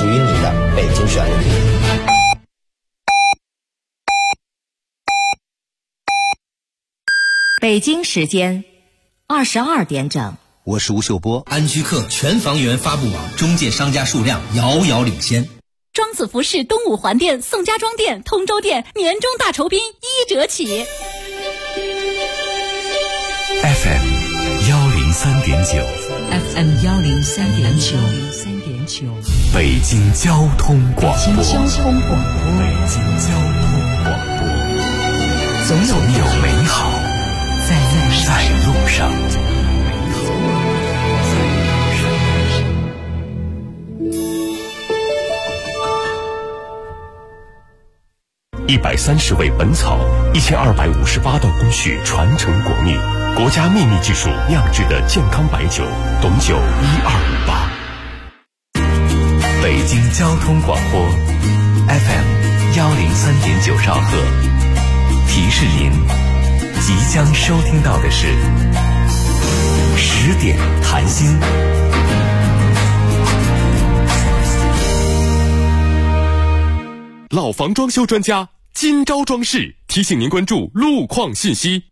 属于你的北京旋律。 北京时间22点整。 我是吴秀波。 安居客全房源发布网中介商家数量遥遥领先。 庄子服饰东五环店、宋家庄店、通州店年终大酬宾1折起。 FM 103.9 FM 103.9 北京交通广播。 北京交通广播，总有美好在路上。 130味本草，1258道工序传承国秘，国家秘密技术酿制的健康白酒，董酒1258。 北京交通广播 FM 103.9兆赫，提示您即将收听到的是10点谈心。 老房装修专家金招装饰提醒您关注路况信息。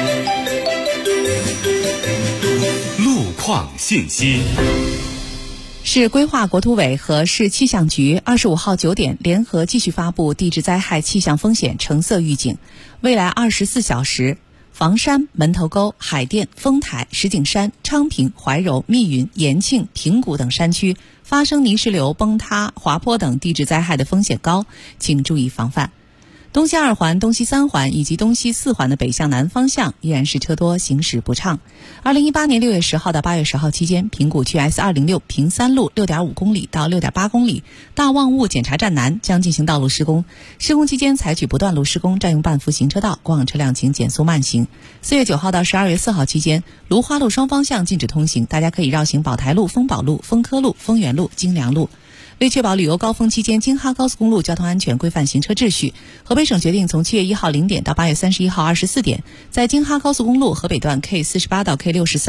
路况信息市规划国土委和市气象局25号9点联合继续发布地质灾害气象风险橙色预警。未来24小时，房山、门头沟、海淀、丰台、石景山、昌平、怀柔、密云、延庆、平谷等山区发生泥石流、崩塌、滑坡等地质灾害的风险高，请注意防范。东西2环、东西3环以及东西4环的北向南方向依然是车多，行驶不畅。2018年6月10号到8月10号期间，平谷区 S206 平三路 6.5 公里到 6.8 公里，大望雾检查站南将进行道路施工。施工期间采取不断路施工，占用半幅行车道，过往车辆请减速慢行。4月9号到12月4号期间，芦花路双方向禁止通行，大家可以绕行宝台路、丰宝路、丰科路、丰源路、金良路。为确保旅游高峰期间京哈高速公路交通安全、规范行车秩序，河北省决定从7月1号0点到8月31号24点，在京哈高速公路河北段 K48 到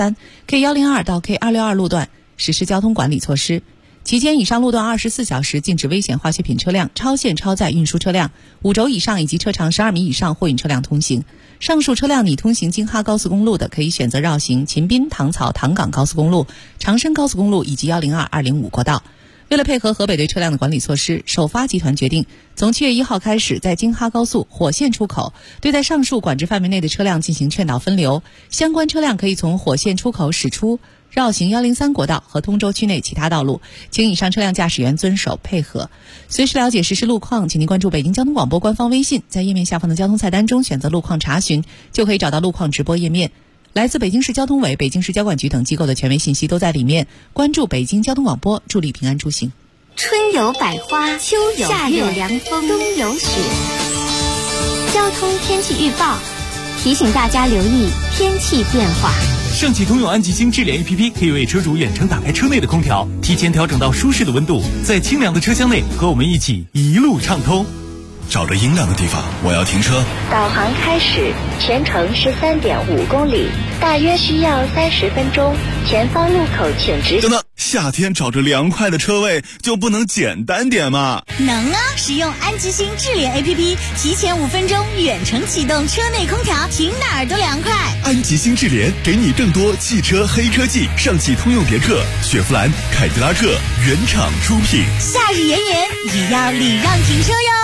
K63、K102 到 K262 路段实施交通管理措施。期间，以上路段24小时禁止危险化学品车辆、超限超载运输车辆、5轴以上以及车长12米以上货运车辆通行。上述车辆拟通行京哈高速公路的，可以选择绕行秦滨、唐草、唐岗高速公路、长深高速公路以及102、205国道。为了配合河北对车辆的管理措施，首发集团决定从7月1号开始，在京哈高速火线出口对在上述管制范围内的车辆进行劝导分流，相关车辆可以从火线出口驶出，绕行103国道和通州区内其他道路，请以上车辆驾驶员遵守配合。随时了解实时路况，请您关注北京交通广播官方微信，在页面下方的交通菜单中选择路况查询，就可以找到路况直播页面。来自北京市交通委、北京市交管局等机构的权威信息都在里面。关注北京交通广播，助力平安出行。 春有百花，秋有夏有凉风，冬有雪。交通天气预报提醒大家留意天气变化。 上汽通用安吉星智联 APP 可以为车主远程打开车内的空调，提前调整到舒适的温度，在清凉的车厢内和我们一起一路畅通。 找着阴凉的地方，我要停车。 导航开始，全程13.5公里，大约需要30分钟。前方路口请直行。 等等，夏天找着凉快的车位就不能简单点吗？ 能啊！使用安吉星智联 APP， 提前5分钟远程启动车内空调，停哪儿都凉快。 安吉星智联给你更多汽车黑科技，上汽通用别克、雪佛兰、凯迪拉克原厂出品。 夏日炎炎，也要礼让停车哟。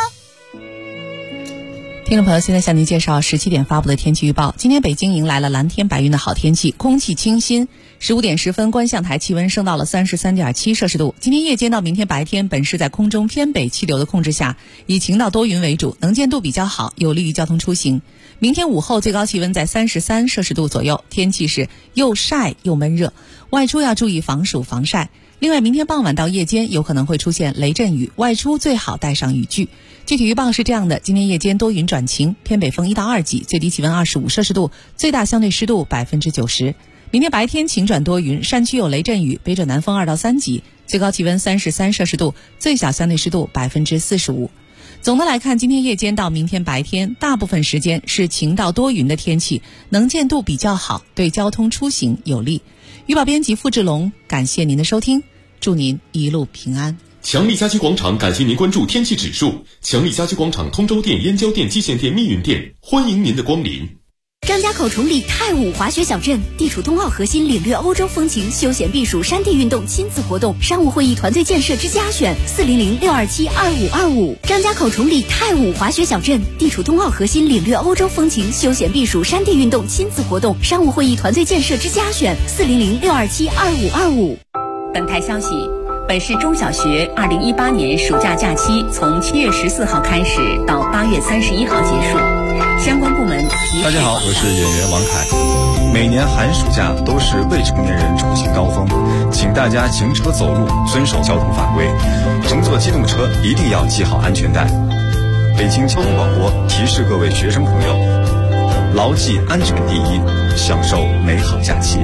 听众朋友，现在向您介绍17点发布的天气预报。今天北京迎来了蓝天白云的好天气，空气清新。15点10分，观象台气温升到了33.7摄氏度。今天夜间到明天白天，本市在空中偏北气流的控制下，以晴到多云为主，能见度比较好，有利于交通出行。明天午后最高气温在33摄氏度左右，天气是又晒又闷热，外出要注意防暑防晒。另外，明天傍晚到夜间有可能会出现雷阵雨，外出最好带上雨具。具体预报是这样的：今天夜间多云转晴，偏北风1到2级，最低气温25摄氏度，最大相对湿度90%。明天白天晴转多云，山区有雷阵雨，北转南风2到3级，最高气温33摄氏度，最小相对湿度45%。总的来看，今天夜间到明天白天，大部分时间是晴到多云的天气，能见度比较好，对交通出行有利。预报编辑付志龙，感谢您的收听，祝您一路平安。 强力家居广场感谢您关注天气指数。强力家居广场通州店、燕郊店、蓟县店、密云店，欢迎您的光临。 张家口崇礼太武滑雪小镇，地处冬奥核心，领略欧洲风情，休闲避暑，山地运动，亲子活动，商务会议团队建设之家选，400-627-2525。张家口崇礼太武滑雪小镇，地处冬奥核心，领略欧洲风情，休闲避暑，山地运动，亲子活动，商务会议团队建设之家选，400-627-2525。 本台消息。本市中小学2018年暑假假期从7月14号开始到8月31号结束，相关部门提示。 大家好，我是演员王凯。每年寒暑假都是未成年人出行高峰，请大家行车走路遵守交通法规，乘坐机动车一定要系好安全带。北京交通广播提示各位学生朋友，牢记安全第一，享受美好假期。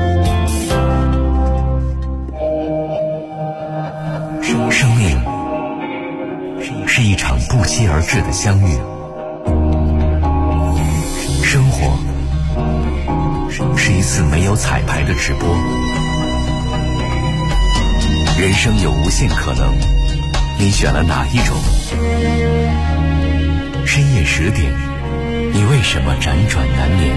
生命是一场不期而至的相遇，生活是一次没有彩排的直播，人生有无限可能，你选了哪一种？深夜10点，你为什么辗转难眠？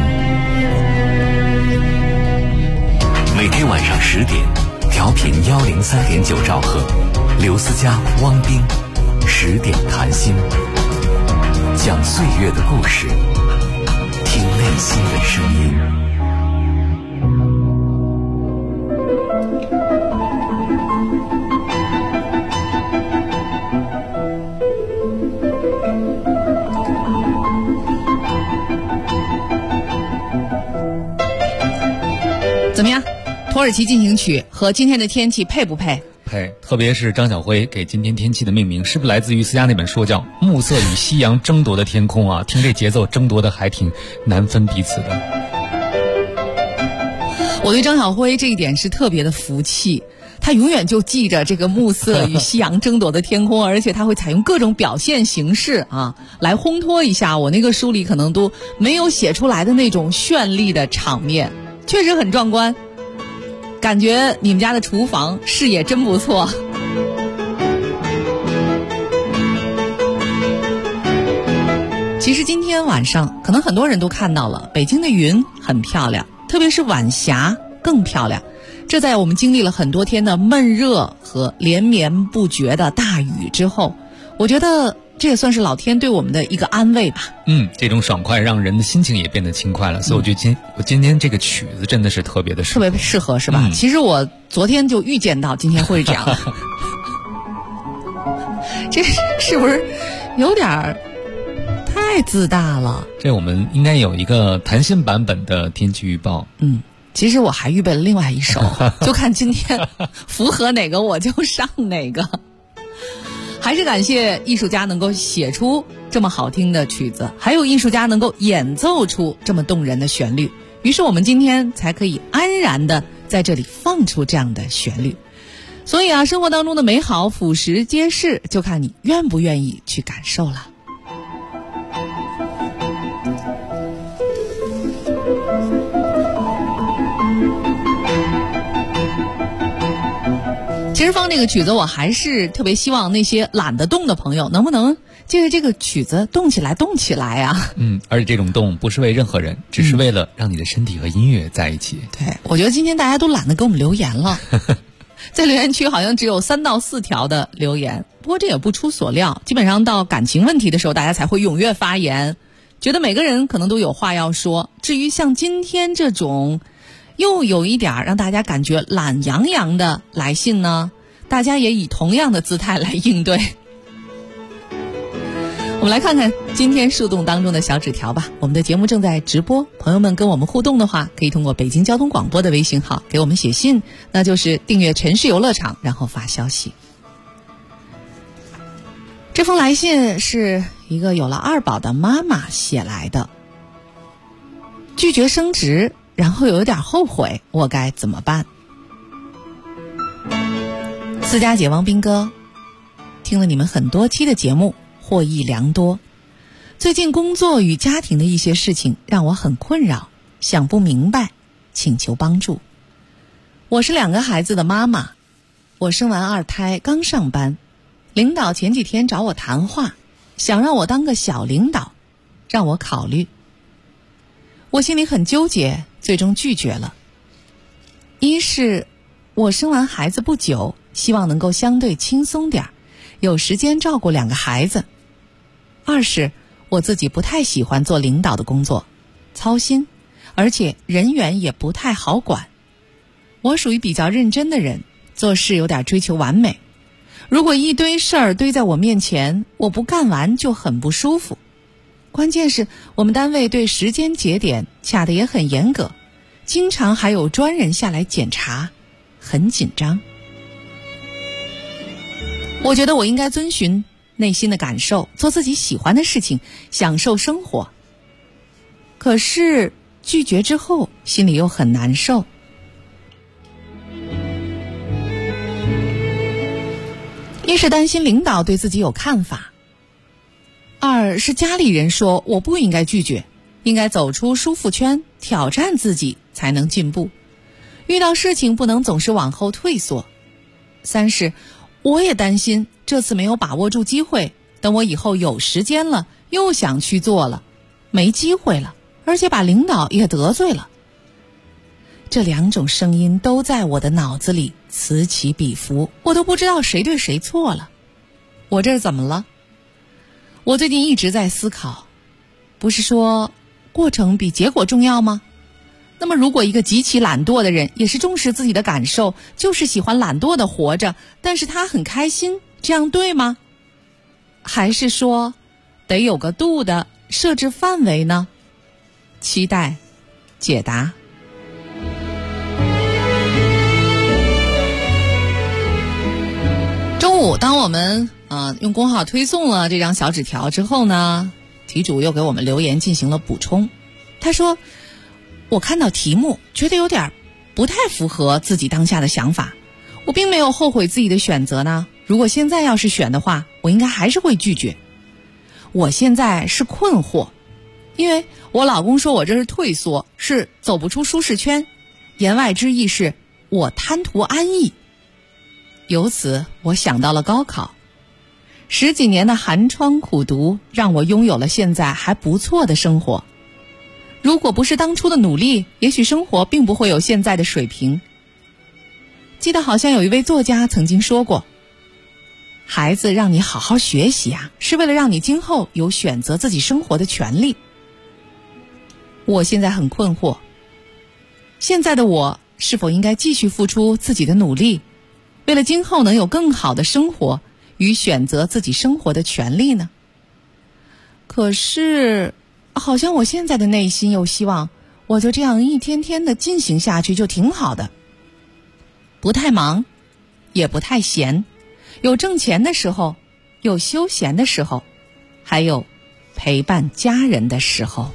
每天晚上10点，调频103.9兆赫，刘思佳、汪冰10点谈心，讲岁月的故事，听内心的声音。 怎么样？土耳其进行曲和今天的天气配不配？ 配，特别是张晓辉给今天天气的命名，是不是来自于思佳那本书叫《暮色与夕阳争夺的天空》啊？听这节奏，争夺的还挺难分彼此的。 我对张晓辉这一点是特别的服气，他永远就记着这个暮色与夕阳争夺的天空，而且他会采用各种表现形式啊，来烘托一下我那个书里可能都没有写出来的那种绚丽的场面，确实很壮观。感觉你们家的厨房视野真不错。其实今天晚上可能很多人都看到了，北京的云很漂亮，特别是晚霞更漂亮。这在我们经历了很多天的闷热和连绵不绝的大雨之后，我觉得这也算是老天对我们的一个安慰吧。 这种爽快让人的心情也变得轻快了，所以我觉得今天这个曲子真的是特别的适合， 特别适合，是吧？其实我昨天就预见到今天会这样。这是不是有点太自大了？ 这我们应该有一个弹性版本的天气预报。 其实我还预备了另外一首，就看今天符合哪个我就上哪个。还是感谢艺术家能够写出这么好听的曲子，还有艺术家能够演奏出这么动人的旋律，于是我们今天才可以安然的在这里放出这样的旋律。所以啊，生活当中的美好俯拾皆是，就看你愿不愿意去感受了。其实放这个曲子，我还是特别希望那些懒得动的朋友能不能借着这个曲子动起来啊。 而且这种动不是为任何人，只是为了让你的身体和音乐在一起。 对，我觉得今天大家都懒得给我们留言了。在留言区好像只有3到4条的留言，不过这也不出所料，基本上到感情问题的时候大家才会踊跃发言，觉得每个人可能都有话要说。至于像今天这种又有一点让大家感觉懒洋洋的来信呢，大家也以同样的姿态来应对。我们来看看今天树洞当中的小纸条吧。我们的节目正在直播，朋友们跟我们互动的话，可以通过北京交通广播的微信号给我们写信，那就是订阅城市游乐场，然后发消息。这封来信是一个有了2宝的妈妈写来的，拒绝升职，然后有点后悔，我该怎么办？思佳姐、王斌哥，听了你们很多期的节目，获益良多。最近工作与家庭的一些事情让我很困扰，想不明白，请求帮助。我是2个孩子的妈妈， 我生完2胎刚上班，领导前几天找我谈话，想让我当个小领导，让我考虑。我心里很纠结，最终拒绝了。一是我生完孩子不久，希望能够相对轻松点，有时间照顾2个孩子。二是我自己不太喜欢做领导的工作，操心，而且人缘也不太好管。我属于比较认真的人，做事有点追求完美。如果一堆事儿堆在我面前，我不干完就很不舒服。关键是我们单位对时间节点卡得也很严格，经常还有专人下来检查，很紧张。我觉得我应该遵循内心的感受，做自己喜欢的事情，享受生活。可是拒绝之后，心里又很难受。一是担心领导对自己有看法，二是家里人说我不应该拒绝，应该走出舒服圈，挑战自己才能进步。遇到事情不能总是往后退缩。三是我也担心这次没有把握住机会，等我以后有时间了，又想去做了，没机会了，而且把领导也得罪了。这2种声音都在我的脑子里此起彼伏，我都不知道谁对谁错了。我这是怎么了？我最近一直在思考，不是说过程比结果重要吗？那么如果一个极其懒惰的人，也是重视自己的感受，就是喜欢懒惰的活着，但是他很开心，这样对吗？还是说得有个度的设置范围呢？期待解答。中午当我们用公号推送了这张小纸条之后呢，题主又给我们留言进行了补充。他说，我看到题目觉得有点不太符合自己当下的想法，我并没有后悔自己的选择呢，如果现在要是选的话，我应该还是会拒绝。我现在是困惑，因为我老公说我这是退缩，是走不出舒适圈，言外之意是我贪图安逸。由此我想到了高考，10几年的寒窗苦读让我拥有了现在还不错的生活。如果不是当初的努力，也许生活并不会有现在的水平。记得好像有一位作家曾经说过，孩子让你好好学习啊，是为了让你今后有选择自己生活的权利。我现在很困惑，现在的我是否应该继续付出自己的努力，为了今后能有更好的生活与选择自己生活的权利呢？可是好像我现在的内心又希望我就这样一天天的进行下去就挺好的，不太忙也不太闲，有挣钱的时候，有休闲的时候，还有陪伴家人的时候。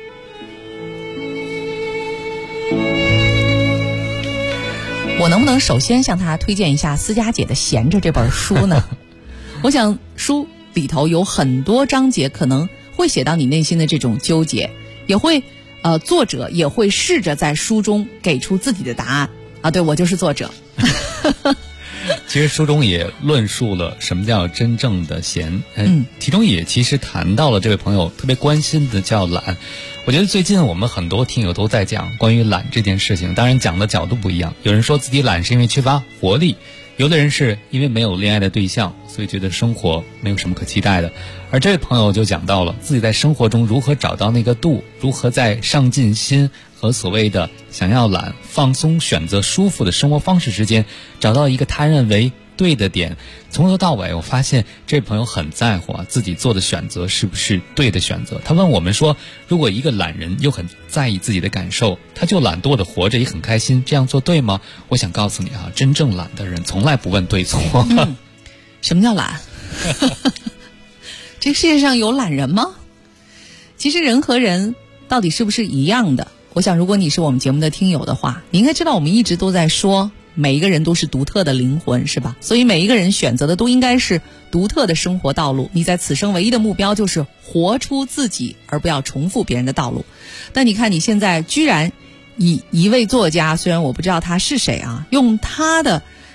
我能不能首先向他推荐一下思佳姐的《闲着》这本书呢？我想书里头有很多章节可能会写到你内心的这种纠结，也会作者也会试着在书中给出自己的答案啊。对，我就是作者。 其实书中也论述了什么叫真正的闲，其中也其实谈到了这位朋友特别关心的叫懒。我觉得最近我们很多听友都在讲关于懒这件事情，当然讲的角度不一样，有人说自己懒是因为缺乏活力，有的人是因为没有恋爱的对象，所以觉得生活没有什么可期待的。而这位朋友就讲到了自己在生活中如何找到那个度，如何在上进心和所谓的想要懒、放松、选择舒服的生活方式之间找到一个他认为对的点。从头到尾我发现这位朋友很在乎自己做的选择是不是对的选择。他问我们说，如果一个懒人又很在意自己的感受，他就懒惰的活着也很开心，这样做对吗？我想告诉你真正懒的人从来不问对错。 什么叫懒？这世界上有懒人吗？其实人和人到底是不是一样的？我想如果你是我们节目的听友的话，你应该知道我们一直都在说每一个人都是独特的灵魂，是吧？所以每一个人选择的都应该是独特的生活道路。你在此生唯一的目标就是活出自己，而不要重复别人的道路。但你看你现在居然以一位作家，虽然我不知道他是谁用他的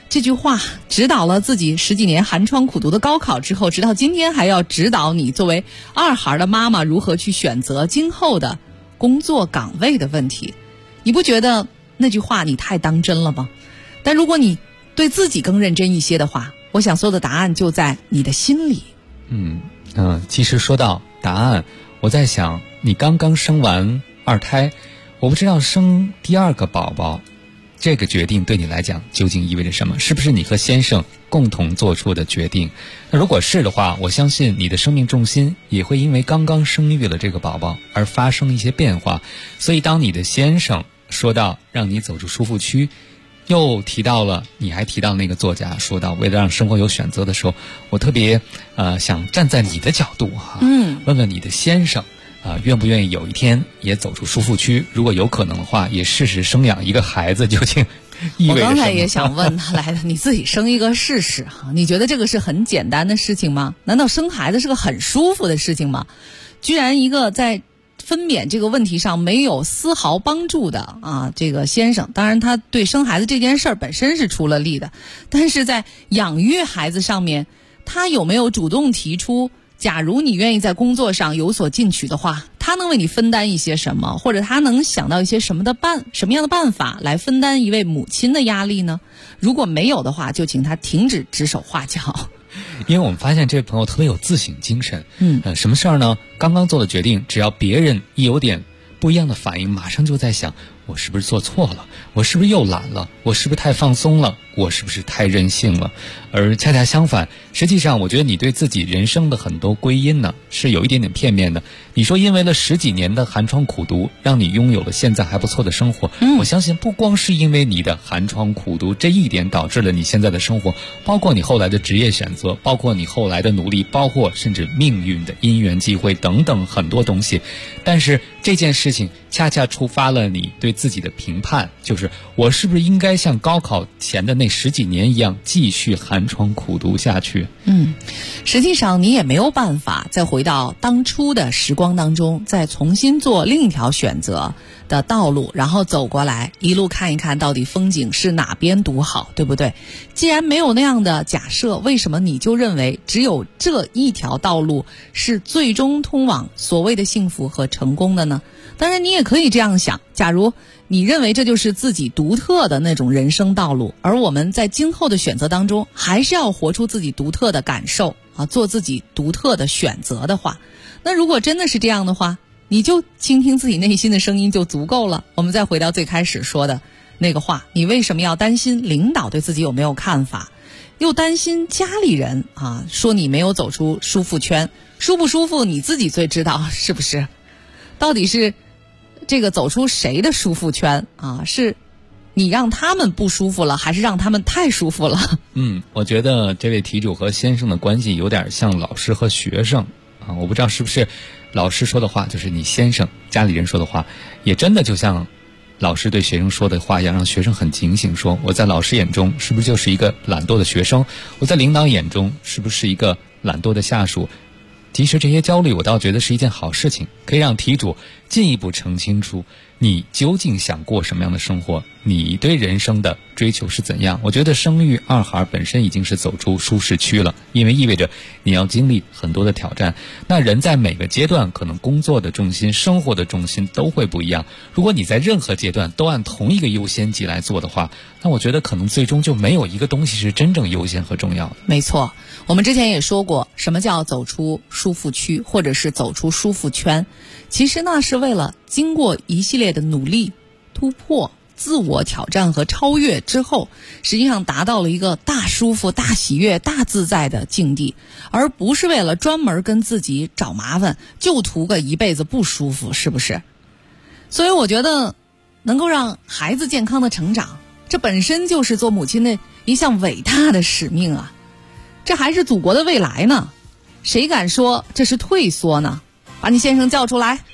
这句话指导了自己10几年寒窗苦读的高考之后，直到今天还要指导你作为2孩的妈妈如何去选择今后的工作岗位的问题。你不觉得那句话你太当真了吗？但如果你对自己更认真一些的话，我想所有的答案就在你的心里。 其实说到答案，我在想，你刚刚生完2胎，我不知道生第2个宝宝这个决定对你来讲究竟意味着什么？是不是你和先生共同做出的决定？那如果是的话，我相信你的生命重心也会因为刚刚生育了这个宝宝而发生一些变化。所以当你的先生说到让你走出舒服区，又提到了，你还提到那个作家说到为了让生活有选择的时候，我特别想站在你的角度问问你的先生愿不愿意有一天也走出舒服区？如果有可能的话，也试试生养一个孩子，究竟意味着什么？ 我刚才也想问他来的，你自己生一个试试你觉得这个是很简单的事情吗？难道生孩子是个很舒服的事情吗？居然一个在分娩这个问题上没有丝毫帮助的这个先生，当然他对生孩子这件事儿本身是出了力的，但是在养育孩子上面，他有没有主动提出，假如你愿意在工作上有所进取的话，他能为你分担一些什么，或者他能想到一些什么样的办法来分担一位母亲的压力呢？如果没有的话，就请他停止指手画脚。 因为我们发现这位朋友特别有自省精神。什么事儿呢？刚刚做的决定，只要别人一有点不一样的反应，马上就在想，我是不是做错了？我是不是又懒了？我是不是太放松了？我是不是太任性了？而恰恰相反，实际上我觉得你对自己人生的很多归因呢，是有一点点片面的。你说因为了10几年的寒窗苦读，让你拥有了现在还不错的生活，我相信不光是因为你的寒窗苦读这一点导致了你现在的生活，包括你后来的职业选择，包括你后来的努力，包括甚至命运的因缘际会等等很多东西。但是这件事情恰恰触发了你对自己的评判，就是我是不是应该像高考前的那10几年一样继续寒窗苦读下去？ 实际上你也没有办法再回到当初的时光当中，再重新做另一条选择的道路，然后走过来一路看一看到底风景是哪边独好，对不对？既然没有那样的假设，为什么你就认为只有这一条道路是最终通往所谓的幸福和成功的呢？当然你也可以这样想，假如你认为这就是自己独特的那种人生道路，而我们在今后的选择当中还是要活出自己独特的感受做自己独特的选择的话，那如果真的是这样的话，你就倾听自己内心的声音就足够了。我们再回到最开始说的那个话，你为什么要担心领导对自己有没有看法，又担心家里人说你没有走出舒服圈？舒不舒服你自己最知道，是不是？到底是这个走出谁的舒服圈是你让他们不舒服了，还是让他们太舒服了？ 我觉得这位题主和先生的关系有点像老师和学生我不知道是不是老师说的话，就是你先生家里人说的话，也真的就像老师对学生说的话一样，让学生很警醒，说我在老师眼中是不是就是一个懒惰的学生，我在领导眼中是不是一个懒惰的下属。其实这些焦虑我倒觉得是一件好事情，可以让题主进一步澄清出你究竟想过什么样的生活，你对人生的追求是怎样。我觉得生育2孩本身已经是走出舒适区了，因为意味着你要经历很多的挑战。那人在每个阶段可能工作的重心、生活的重心都会不一样，如果你在任何阶段都按同一个优先级来做的话，那我觉得可能最终就没有一个东西是真正优先和重要的。 没错，我们之前也说过，什么叫走出舒服区，或者是走出舒服圈，其实呢是为了经过一系列的努力、突破、自我挑战和超越之后，实际上达到了一个大舒服、大喜悦、大自在的境地，而不是为了专门跟自己找麻烦，就图个一辈子不舒服，是不是？所以我觉得能够让孩子健康的成长，这本身就是做母亲的一项伟大的使命啊！这还是祖国的未来呢，谁敢说这是退缩呢？把你先生叫出来。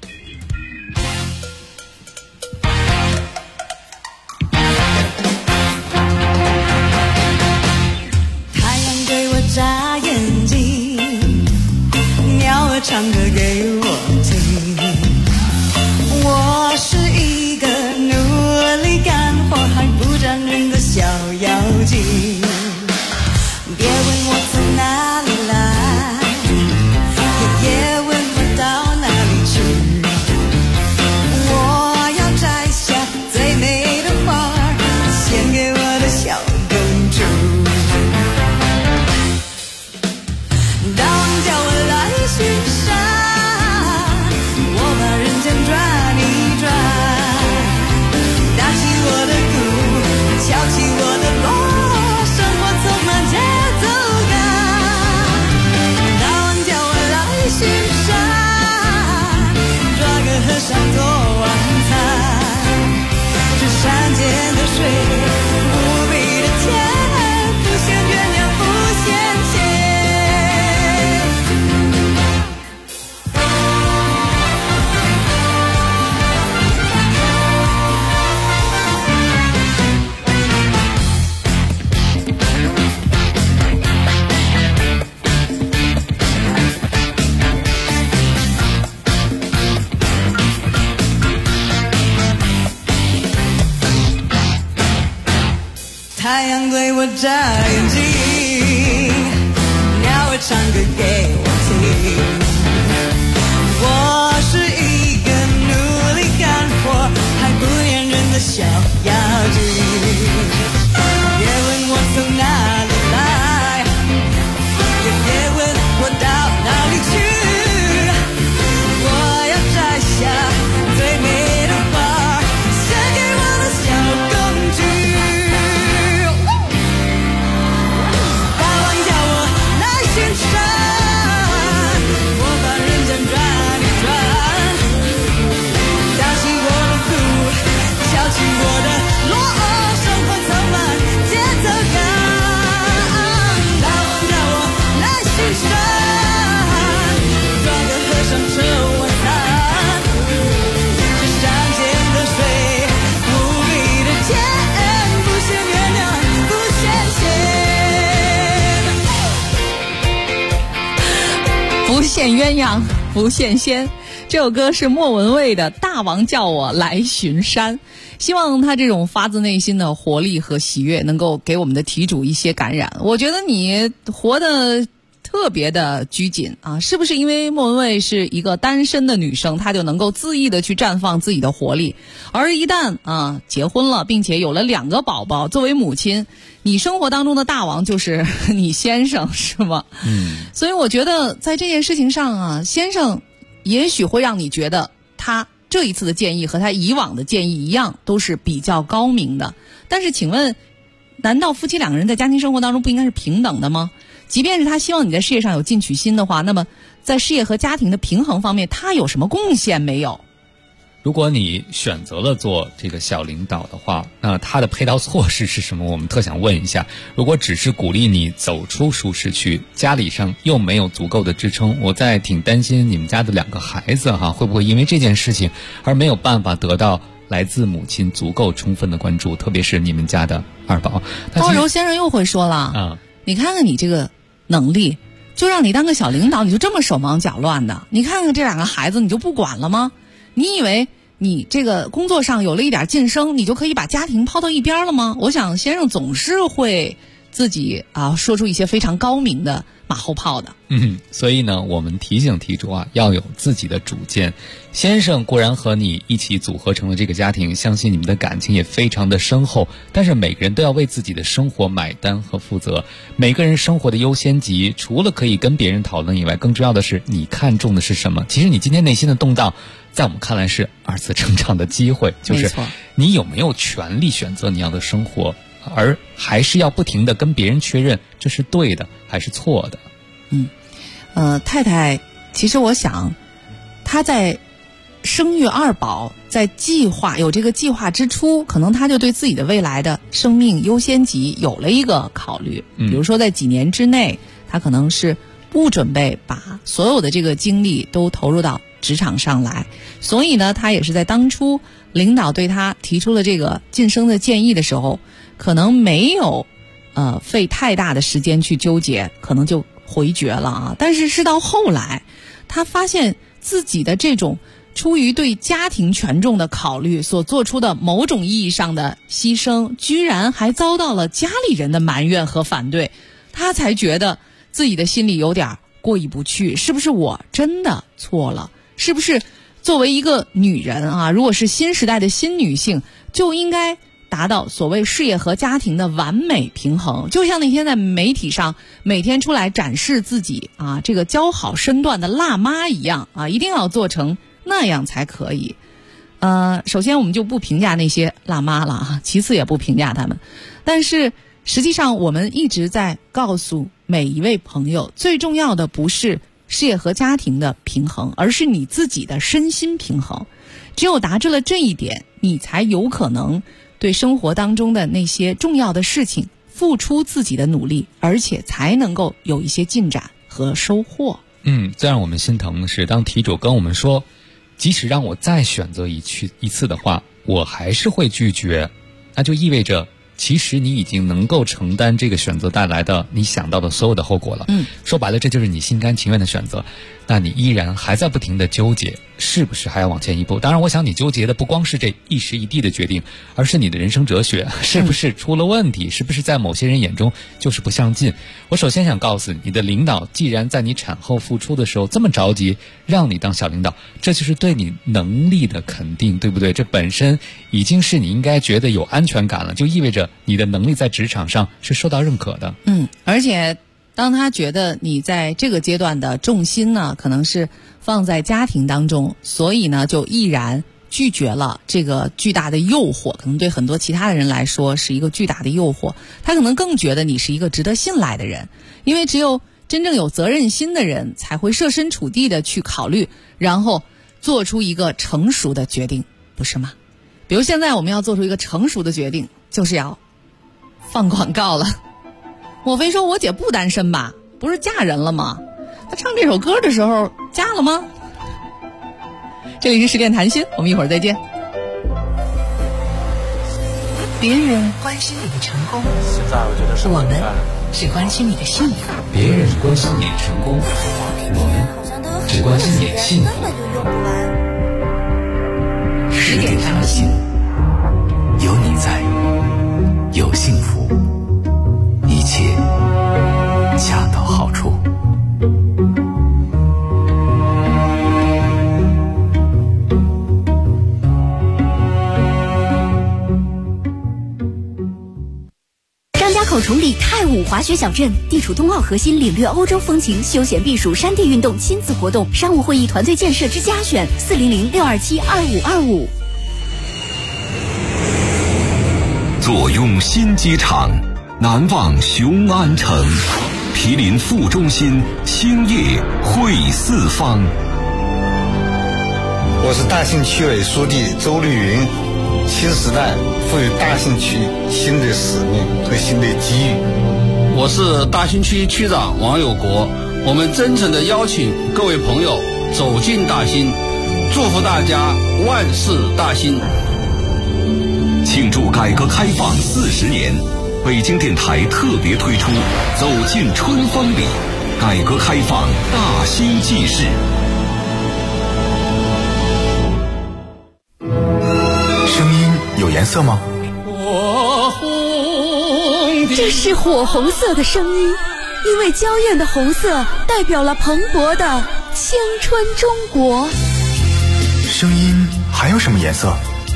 太阳给我眨眼睛，鸟儿唱歌给我听，我是一个努力干活还不沾人的小妖精。 眨眼睛，鸟儿唱歌给我听。我是一个努力干活还不粘人的小妖精。别问我从哪里来，也别问我到哪里去。我要摘下最美的花，献给我的小公举。大王叫我来巡山，我把人间转一转，搭起我的鼓，敲起我的锣，生活充满节奏感。大王叫我来巡山，装个和尚吃晚餐，这山间的水无比的甜，不羡鸳鸯不羡仙， 不羡鸳鸯不羡仙。这首歌是莫文蔚的《大王叫我来巡山》，希望他这种发自内心的活力和喜悦能够给我们的题主一些感染。我觉得你活得特别的拘谨啊，是不是因为莫文蔚是一个单身的女生，她就能够恣意的去绽放自己的活力？而一旦结婚了，并且有了2个宝宝，作为母亲，你生活当中的大王就是你先生，是吗？所以我觉得在这件事情上先生也许会让你觉得他这一次的建议和他以往的建议一样，都是比较高明的。但是请问，难道夫妻2个人在家庭生活当中不应该是平等的吗？即便是他希望你在事业上有进取心的话，那么在事业和家庭的平衡方面，他有什么贡献没有？ 如果你选择了做这个小领导的话，那他的配套措施是什么？我们特想问一下。如果只是鼓励你走出舒适区，家里上又没有足够的支撑，我在挺担心你们家的2个孩子会不会因为这件事情而没有办法得到来自母亲足够充分的关注，特别是你们家的2宝。 高柔先生又会说了你看看你这个能力，就让你当个小领导，你就这么手忙脚乱的？你看看这2个孩子，你就不管了吗？你以为你这个工作上有了一点晋升，你就可以把家庭抛到一边了吗？我想先生总是会自己说出一些非常高明的马后炮的。 所以呢，我们提醒题主要有自己的主见。先生固然和你一起组合成了这个家庭，相信你们的感情也非常的深厚，但是每个人都要为自己的生活买单和负责。每个人生活的优先级，除了可以跟别人讨论以外，更重要的是你看重的是什么。其实你今天内心的动荡，在我们看来是2次成长的机会，就是你有没有权利选择你要的生活，而还是要不停的跟别人确认这是对的还是错的。 太太，其实我想她在生育2宝，在有这个计划之初，可能她就对自己的未来的生命优先级有了一个考虑。比如说在几年之内，她可能是不准备把所有的这个精力都投入到职场上来，所以呢，她也是在当初领导对她提出了这个晋升的建议的时候，可能没有费太大的时间去纠结，可能就回绝了但是到后来，他发现自己的这种出于对家庭权重的考虑所做出的某种意义上的牺牲，居然还遭到了家里人的埋怨和反对，他才觉得自己的心里有点过意不去，是不是我真的错了？是不是作为一个女人如果是新时代的新女性，就应该达到所谓事业和家庭的完美平衡？就像那天在媒体上每天出来展示自己这个姣好身段的辣妈一样一定要做成那样才可以。首先我们就不评价那些辣妈了其次也不评价他们，但是实际上我们一直在告诉每一位朋友，最重要的不是事业和家庭的平衡，而是你自己的身心平衡。只有达至了这一点，你才有可能对生活当中的那些重要的事情付出自己的努力，而且才能够有一些进展和收获。 最让我们心疼的是，当题主跟我们说，即使让我再选择一次的话，我还是会拒绝，那就意味着其实你已经能够承担这个选择带来的你想到的所有的后果了。说白了，这就是你心甘情愿的选择，那你依然还在不停的纠结， 是不是还要往前一步？当然，我想你纠结的不光是这一时一地的决定，而是你的人生哲学是不是出了问题？是不是在某些人眼中就是不上进？我首先想告诉你，你的领导既然在你产后复出的时候这么着急让你当小领导，这就是对你能力的肯定，对不对？这本身已经是你应该觉得有安全感了，就意味着你的能力在职场上是受到认可的。 而且当他觉得你在这个阶段的重心呢，可能是放在家庭当中，所以呢就毅然拒绝了这个巨大的诱惑，可能对很多其他的人来说是一个巨大的诱惑。他可能更觉得你是一个值得信赖的人，因为只有真正有责任心的人才会设身处地的去考虑，然后做出一个成熟的决定，不是吗？比如现在我们要做出一个成熟的决定，就是要放广告了。莫非说我姐不单身吧？不是嫁人了吗？她唱这首歌的时候嫁了吗？这里是十点谈心，我们一会儿再见。 别人关心你的成功，我们只关心你的幸福。 别人关心你的成功，我们只关心你的幸福。 十点谈心，有你在，有幸福，一切恰到好处。 张家口崇礼太武滑雪小镇，地处冬奥核心，领略欧洲风情，休闲避暑，山地运动，亲子活动，商务会议团队建设之家选，400-627-2525。 坐拥新机场，难忘雄安城，毗邻副中心，兴业汇四方。 我是大兴区委书记周绿云。新时代赋予大兴区新的使命和新的机遇。 我是大兴区区长王有国，我们真诚地邀请各位朋友走进大兴，祝福大家万事大兴。 庆祝改革开放40年，北京电台特别推出走进春风里，改革开放大兴纪事。 有颜色吗？ 这是火红色的声音，因为娇艳的红色代表了蓬勃的青春中国。 声音还有什么颜色？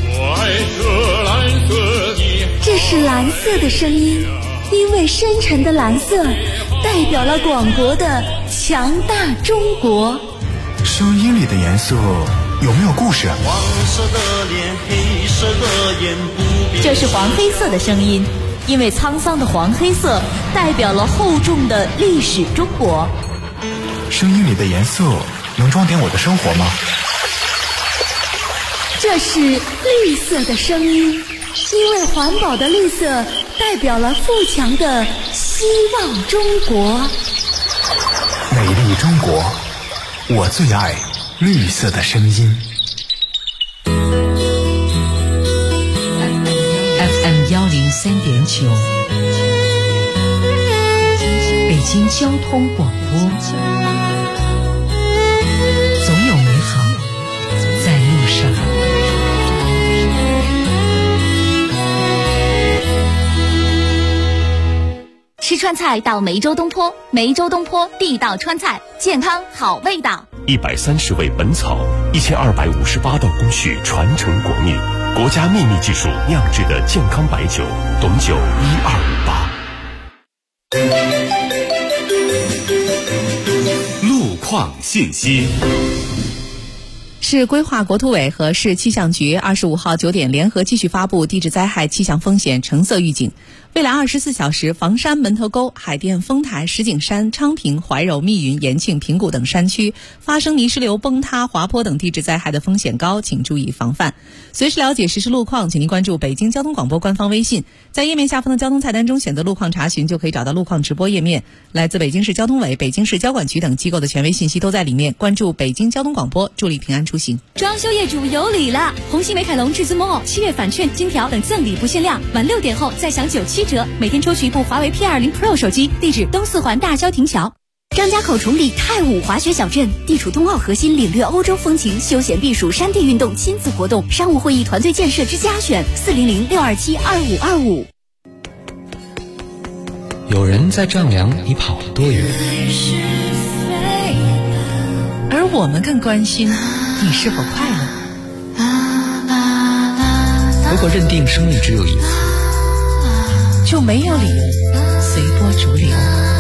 这是蓝色的声音，因为深沉的蓝色代表了广博的强大中国。 声音里的颜色有没有故事？ 黄色的脸，黑色的眼，不变。 这是黄黑色的声音，因为沧桑的黄黑色代表了厚重的历史中国。 声音里的颜色能装点我的生活吗？ 这是绿色的声音，因为环保的绿色代表了富强的希望中国。 美丽中国，我最爱绿色的声音。 FM 103.9，北京交通广播，总有美好在路上。 吃川菜到梅州东坡，梅州东坡地道川菜，健康好味道。 130味本草，1258道工序传承国秘，国家秘密技术酿制的健康白酒，董酒1258。 路况信息。 市规划国土委和市气象局25号9点联合继续发布地质灾害气象风险橙色预警。未来24小时，房山、门头沟、海淀、丰台、石景山、昌平、怀柔、密云、延庆、平谷等山区发生泥石流、崩塌、滑坡等地质灾害的风险高，请注意防范。随时了解实时路况，请您关注北京交通广播官方微信，在页面下方的交通菜单中选择路况查询，就可以找到路况直播页面。来自北京市交通委、北京市交管局等机构的权威信息都在里面。关注北京交通广播，助力平安出行。 装修业主有礼了！红星美凯龙至尊 mall7月返券、金条等赠礼不限量，晚6点后再享97折，每天抽取一部华为P20 Pro 手机。地址东四环大郊亭桥。 张家口崇礼太武滑雪小镇，地处冬奥核心，领略欧洲风情，休闲避暑，山地运动，亲子活动，商务会议团队建设之家选，400-627-2525。 有人在丈量你跑了多远， 而我们更关心你是否快乐。 如果认定生命只有一次， 就没有理由随波逐流。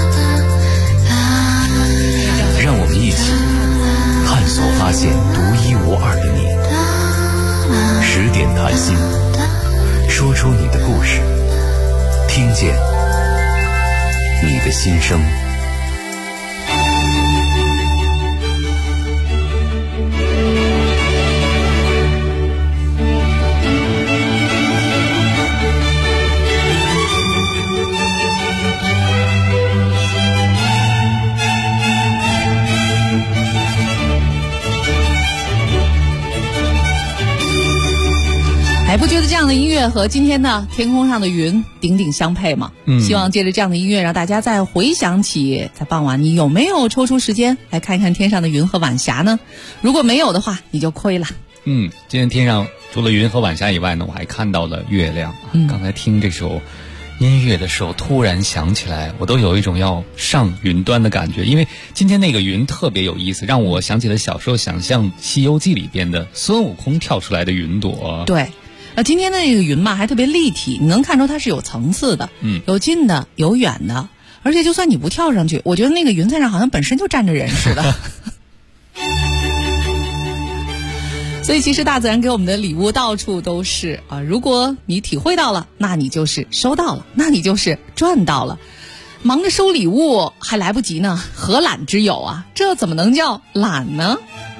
让我们一起探索发现独一无二的你。10点谈心，说出你的故事，听见你的心声。 还不觉得这样的音乐和今天的天空上的云顶顶相配吗？希望借着这样的音乐，让大家再回想起在傍晚你有没有抽出时间来看一看天上的云和晚霞呢？如果没有的话，你就亏了。 今天天上除了云和晚霞以外呢，我还看到了月亮。刚才听这首音乐的时候，突然想起来，我都有一种要上云端的感觉，因为今天那个云特别有意思，让我想起了小时候想象《西游记》里边的孙悟空跳出来的云朵。 对。今天的那个云嘛，还特别立体，你能看出它是有层次的，有近的，有远的，而且就算你不跳上去，我觉得那个云彩上好像本身就站着人似的。所以其实大自然给我们的礼物到处都是啊，如果你体会到了，那你就是收到了，那你就是赚到了。忙着收礼物还来不及呢，何懒之有啊？这怎么能叫懒呢？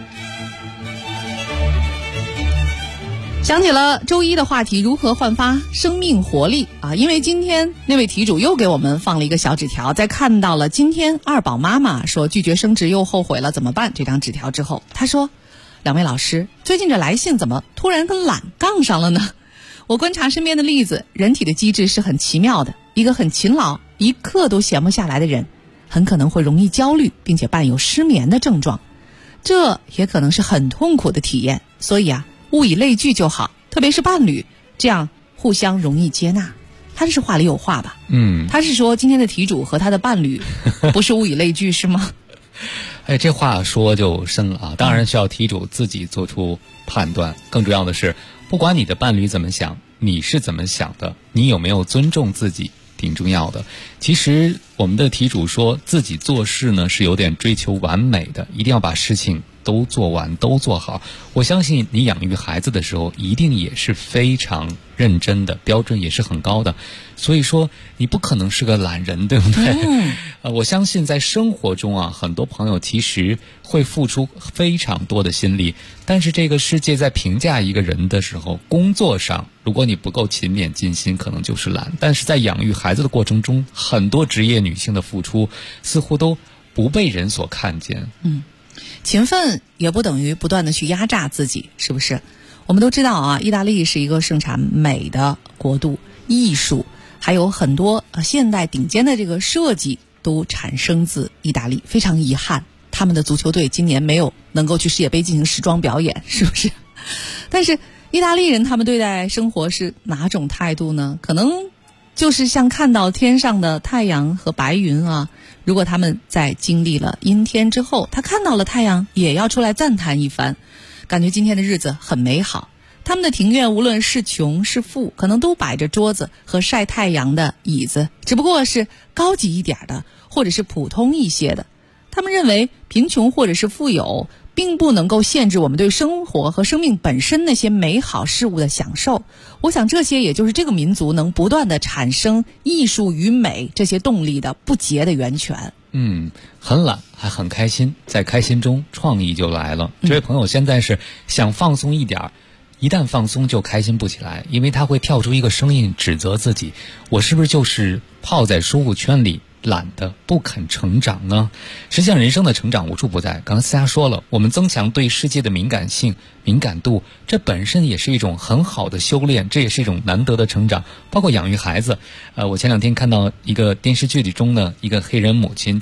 想起了周一的话题，如何焕发生命活力啊？因为今天那位题主又给我们放了一个小纸条，在看到了今天二宝妈妈说拒绝升职又后悔了怎么办这张纸条之后，她说2位老师，最近这来信怎么突然跟懒杠上了呢？我观察身边的例子，人体的机制是很奇妙的，一个很勤劳一刻都闲不下来的人，很可能会容易焦虑，并且伴有失眠的症状，这也可能是很痛苦的体验。所以物以类聚就好，特别是伴侣，这样互相容易接纳。他这是话里有话吧？他是说今天的题主和他的伴侣不是物以类聚是吗？ 这话说就深了啊！当然需要题主自己做出判断，更重要的是，不管你的伴侣怎么想，你是怎么想的，你有没有尊重自己，挺重要的。其实我们的题主说自己做事呢是有点追求完美的，一定要把事情都做完都做好。我相信你养育孩子的时候一定也是非常认真的，标准也是很高的，所以说你不可能是个懒人，对不对？我相信在生活中很多朋友其实会付出非常多的心力，但是这个世界在评价一个人的时候，工作上如果你不够勤勉尽心，可能就是懒。但是在养育孩子的过程中，很多职业女性的付出似乎都不被人所看见。 勤奋也不等于不断的去压榨自己，是不是？我们都知道意大利是一个盛产美的国度，艺术还有很多现代顶尖的这个设计都产生自意大利。非常遗憾，他们的足球队今年没有能够去世界杯进行时装表演，是不是？但是意大利人他们对待生活是哪种态度呢？可能就是像看到天上的太阳和白云如果他们在经历了阴天之后，他看到了太阳也要出来赞叹一番，感觉今天的日子很美好。他们的庭院无论是穷是富，可能都摆着桌子和晒太阳的椅子，只不过是高级一点的或者是普通一些的。他们认为贫穷或者是富有并不能够限制我们对生活和生命本身那些美好事物的享受。我想这些也就是这个民族能不断的产生艺术与美这些动力的不竭的源泉。 很懒还很开心，在开心中创意就来了。这位朋友现在是想放松一点，一旦放松就开心不起来，因为他会跳出一个声音指责自己，我是不是就是泡在舒服圈里懒得不肯成长呢？实际上人生的成长无处不在，刚才思佳说了，我们增强对世界的敏感性敏感度，这本身也是一种很好的修炼，这也是一种难得的成长。包括养育孩子，我前2天看到一个电视剧里中的一个黑人母亲去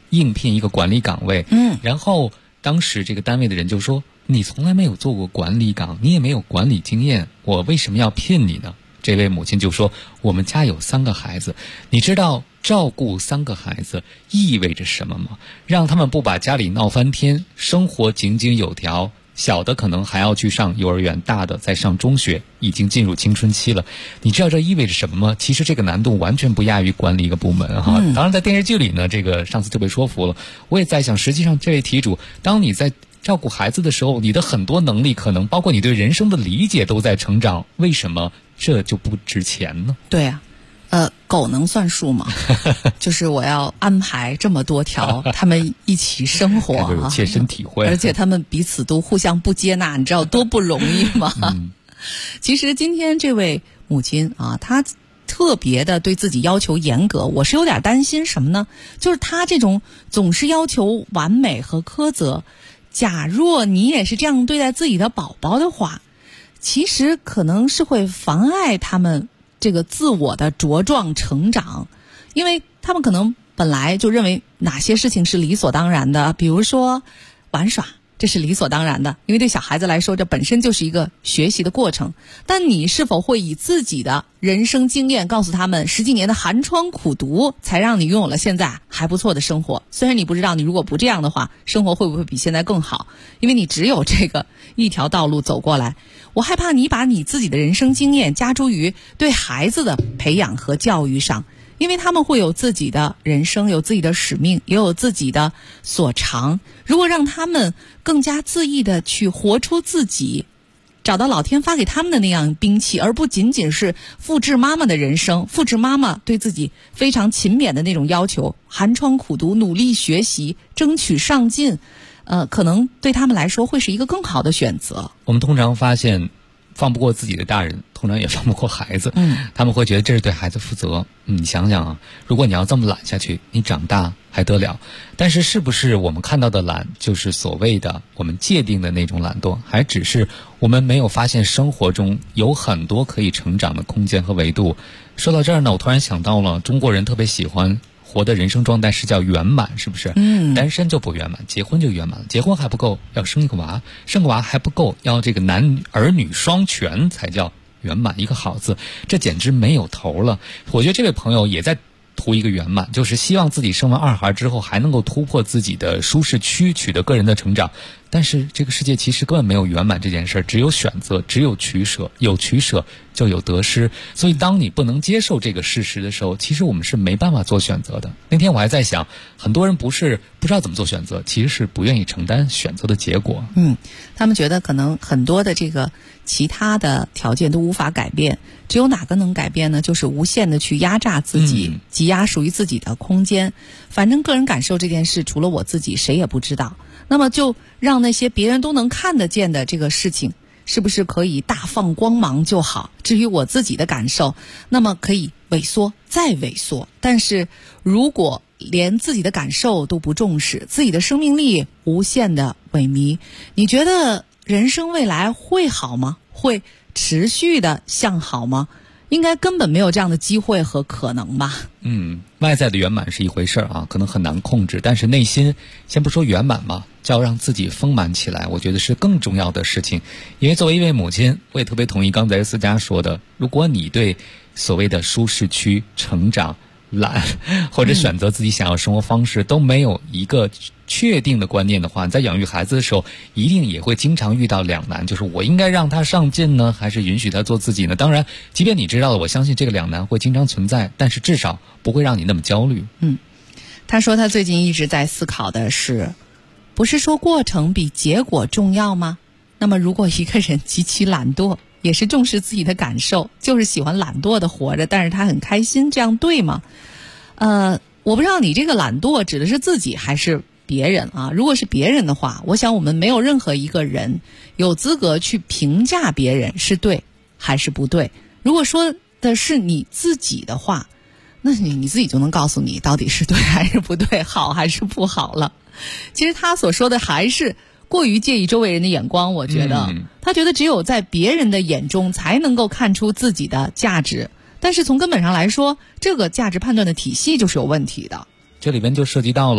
应聘一个管理岗位，然后当时这个单位的人就说，你从来没有做过管理岗，你也没有管理经验，我为什么要聘你呢？这位母亲就说，我们家有3个孩子，你知道照顾3个孩子意味着什么吗？让他们不把家里闹翻天，生活井井有条，小的可能还要去上幼儿园，大的在上中学，已经进入青春期了。你知道这意味着什么吗？其实这个难度完全不亚于管理一个部门哈。当然在电视剧里呢，这个上司就被说服了。我也在想，实际上这位题主，当你在照顾孩子的时候，你的很多能力可能包括你对人生的理解都在成长，为什么这就不值钱呢？ 对啊，狗能算数吗？就是我要安排这么多条，他们一起生活啊， 有切身体会， 而且他们彼此都互相不接纳，你知道多不容易吗？其实今天这位母亲啊，她特别的对自己要求严格，我是有点担心什么呢？就是她这种总是要求完美和苛责，假若你也是这样对待自己的宝宝的话，其实可能是会妨碍他们这个自我的茁壮成长，因为他们可能本来就认为哪些事情是理所当然的，比如说玩耍，这是理所当然的，因为对小孩子来说这本身就是一个学习的过程。但你是否会以自己的人生经验告诉他们10几年的寒窗苦读才让你拥有了现在还不错的生活？虽然你不知道你如果不这样的话生活会不会比现在更好，因为你只有这个一条道路走过来。我害怕你把你自己的人生经验加诸于对孩子的培养和教育上，因为他们会有自己的人生，有自己的使命，也有自己的所长。如果让他们更加恣意的去活出自己，找到老天发给他们的那样兵器，而不仅仅是复制妈妈的人生，复制妈妈对自己非常勤勉的那种要求，寒窗苦读，努力学习，争取上进，可能对他们来说会是一个更好的选择。 我们通常发现放不过自己的大人，通常也放不过孩子。他们会觉得这是对孩子负责。你想想啊，如果你要这么懒下去，你长大还得了？但是是不是我们看到的懒，就是所谓的我们界定的那种懒惰，还只是我们没有发现生活中有很多可以成长的空间和维度？说到这儿呢，我突然想到了，中国人特别喜欢活的人生状态是叫圆满，是不是？单身就不圆满，结婚就圆满了。结婚还不够，要生一个娃，生个娃还不够，要这个儿女双全才叫圆满。一个好字，这简直没有头了。我觉得这位朋友也在图一个圆满，就是希望自己生完2孩之后还能够突破自己的舒适区，取得个人的成长。但是这个世界其实根本没有圆满这件事，只有选择，只有取舍，有取舍就有得失。所以当你不能接受这个事实的时候，其实我们是没办法做选择的。那天我还在想，很多人不是不知道怎么做选择，其实是不愿意承担选择的结果。 他们觉得可能很多的这个其他的条件都无法改变，只有哪个能改变呢？就是无限的去压榨自己，挤压属于自己的空间。反正个人感受这件事，除了我自己谁也不知道。那么就让那些别人都能看得见的这个事情，是不是可以大放光芒就好？至于我自己的感受，那么可以萎缩再萎缩。但是如果连自己的感受都不重视，自己的生命力无限的萎靡，你觉得人生未来会好吗？会持续的向好吗？应该根本没有这样的机会和可能吧。 外在的圆满是一回事啊，可能很难控制，但是内心先不说圆满嘛，就要让自己丰满起来，我觉得是更重要的事情。因为作为一位母亲，我也特别同意刚才思佳说的，如果你对所谓的舒适区、成长、懒或者选择自己想要生活方式都没有一个确定的观念的话，你在养育孩子的时候一定也会经常遇到两难，就是我应该让他上进呢，还是允许他做自己呢？当然即便你知道了，我相信这个两难会经常存在，但是至少不会让你那么焦虑。 他说他最近一直在思考的是，不是说过程比结果重要吗？那么如果一个人极其懒惰，也是重视自己的感受，就是喜欢懒惰的活着，但是他很开心，这样对吗？我不知道你这个懒惰指的是自己还是别人啊？如果是别人的话，我想我们没有任何一个人有资格去评价别人是对还是不对。如果说的是你自己的话，那你自己就能告诉你到底是对还是不对，好还是不好了。其实他所说的还是过于介意周围人的眼光，我觉得他觉得只有在别人的眼中才能够看出自己的价值，但是从根本上来说，这个价值判断的体系就是有问题的。 这里边就涉及到了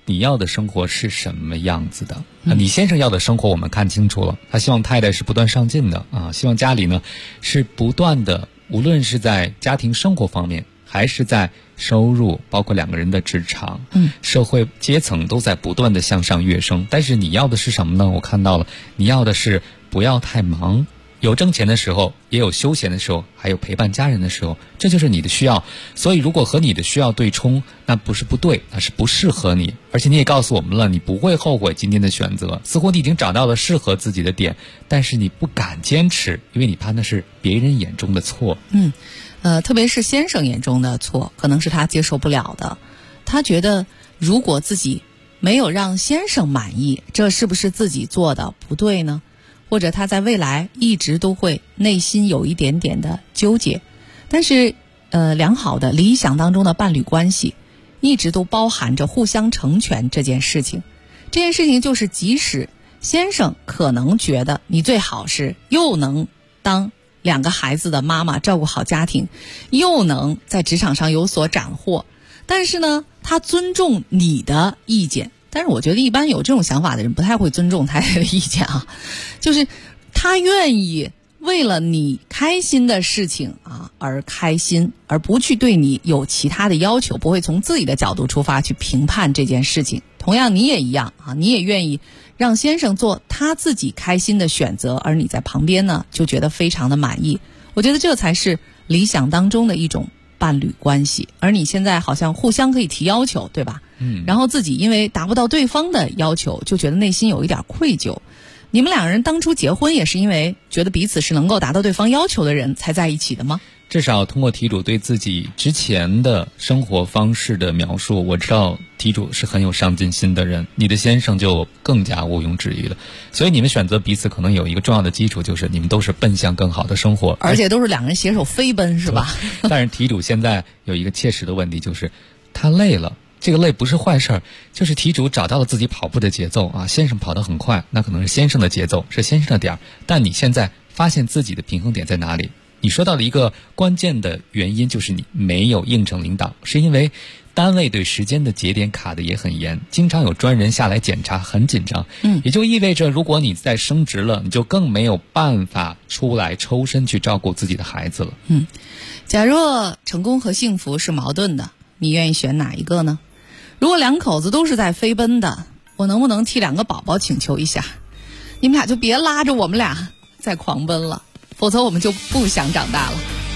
你要的生活是什么样子的？你先生要的生活我们看清楚了，他希望太太是不断上进的啊，希望家里呢是不断的，无论是在家庭生活方面，还是在收入，包括两个人的职场，社会阶层都在不断的向上跃升。但是你要的是什么呢？我看到了，你要的是不要太忙。有挣钱的时候，也有休闲的时候，还有陪伴家人的时候，这就是你的需要。所以如果和你的需要对冲，那不是不对，那是不适合你。而且你也告诉我们了，你不会后悔今天的选择，似乎你已经找到了适合自己的点，但是你不敢坚持，因为你怕那是别人眼中的错。 特别是先生眼中的错，可能是他接受不了的。他觉得如果自己没有让先生满意，这是不是自己做的不对呢？或者他在未来一直都会内心有一点点的纠结。但是良好的理想当中的伴侣关系一直都包含着互相成全这件事情。这件事情就是即使先生可能觉得你最好是又能当2个孩子的妈妈，照顾好家庭，又能在职场上有所斩获，但是呢他尊重你的意见。但是我觉得一般有这种想法的人不太会尊重太太的意见啊，就是他愿意为了你开心的事情啊而开心，而不去对你有其他的要求，不会从自己的角度出发去评判这件事情。同样你也一样啊，你也愿意让先生做他自己开心的选择，而你在旁边呢就觉得非常的满意。我觉得这才是理想当中的一种伴侣关系。而你现在好像互相可以提要求，对吧？然后自己因为达不到对方的要求，就觉得内心有一点愧疚。你们2人当初结婚也是因为觉得彼此是能够达到对方要求的人才在一起的吗？ 至少通过题主对自己之前的生活方式的描述，我知道题主是很有上进心的人，你的先生就更加毋庸置疑了。所以你们选择彼此可能有一个重要的基础，就是你们都是奔向更好的生活， 而且都是2人携手飞奔，是吧？ 但是题主现在有一个切实的问题，就是他累了。这个累不是坏事儿，就是题主找到了自己跑步的节奏啊，先生跑得很快，那可能是先生的节奏，是先生的点儿。但你现在发现自己的平衡点在哪里？你说到了一个关键的原因，就是你没有应承领导，是因为单位对时间的节点卡得也很严，经常有专人下来检查，很紧张。也就意味着如果你再升职了，你就更没有办法出来抽身去照顾自己的孩子了。 假若成功和幸福是矛盾的，你愿意选哪一个呢？如果2口子都是在飞奔的，我能不能替2个宝宝请求一下，你们俩就别拉着我们俩再狂奔了，否则我们就不想长大了。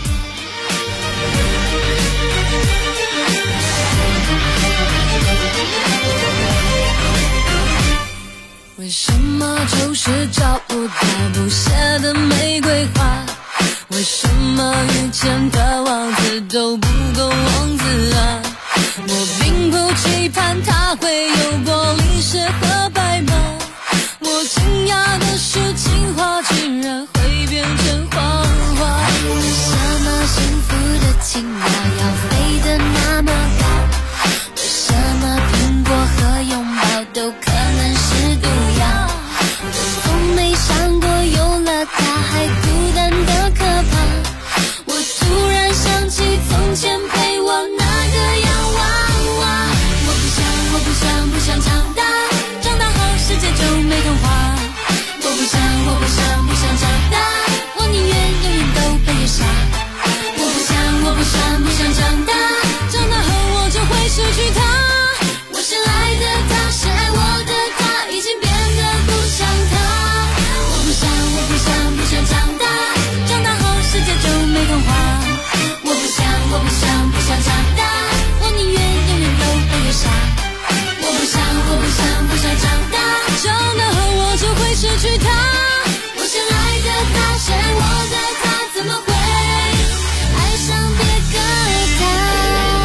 为什么就是找不到不谢的玫瑰花？为什么遇见的王子都不够王子啊？我并不期盼他会有玻璃鞋和白马，我惊讶的是情话竟然会变成谎话。为什么幸福的青蛙要飞得那么高？为什么苹果和拥抱都可能是毒药？我从没想过有了它还孤单的可怕。我突然想起从前陪我那个洋娃娃，不想长大，长大后世界就没童话。我不想长大，我宁愿永远都被月下。我不想长大，长大后我就会失去他。我深爱的他，深爱我的他，已经变得不像他。我不想长大，长大后世界就没童话。我不想长大，我宁愿永远都被月下。我不想长大，长大后我就会失去他。我深爱的他，深爱我的他，怎么会爱上别个他？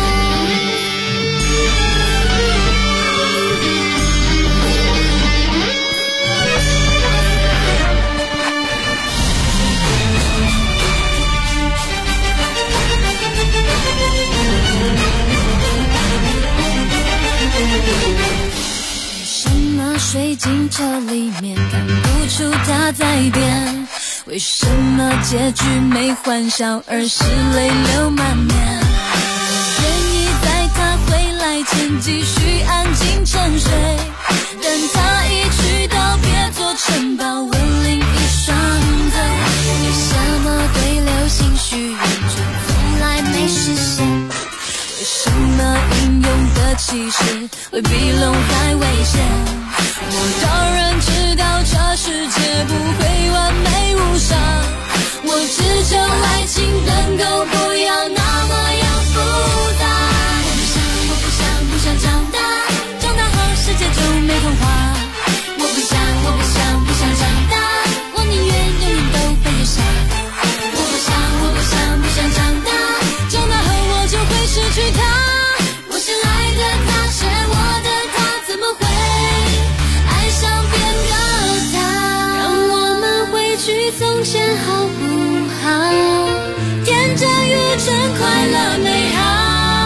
为什么水晶这里面看不出它在变？为什么结局没欢笑，而是泪流满面？愿意在他回来前继续安静沉睡。等他一去，道别做城堡，吻另一双嘴。为什么对流星许愿却从来没实现？为什么英勇的骑士会比龙还危险？我当然知道这世界不会完美无伤，我只求爱情能够不要那么样复杂。我不想长大，长大后世界就没童话。我不想长大，我宁愿永远都被月下。我不想长大，长大后我就会失去他。我深爱的他，深爱我的他，怎么会爱上别个他？让我们回去从前好不好？天真愚蠢，快乐美好。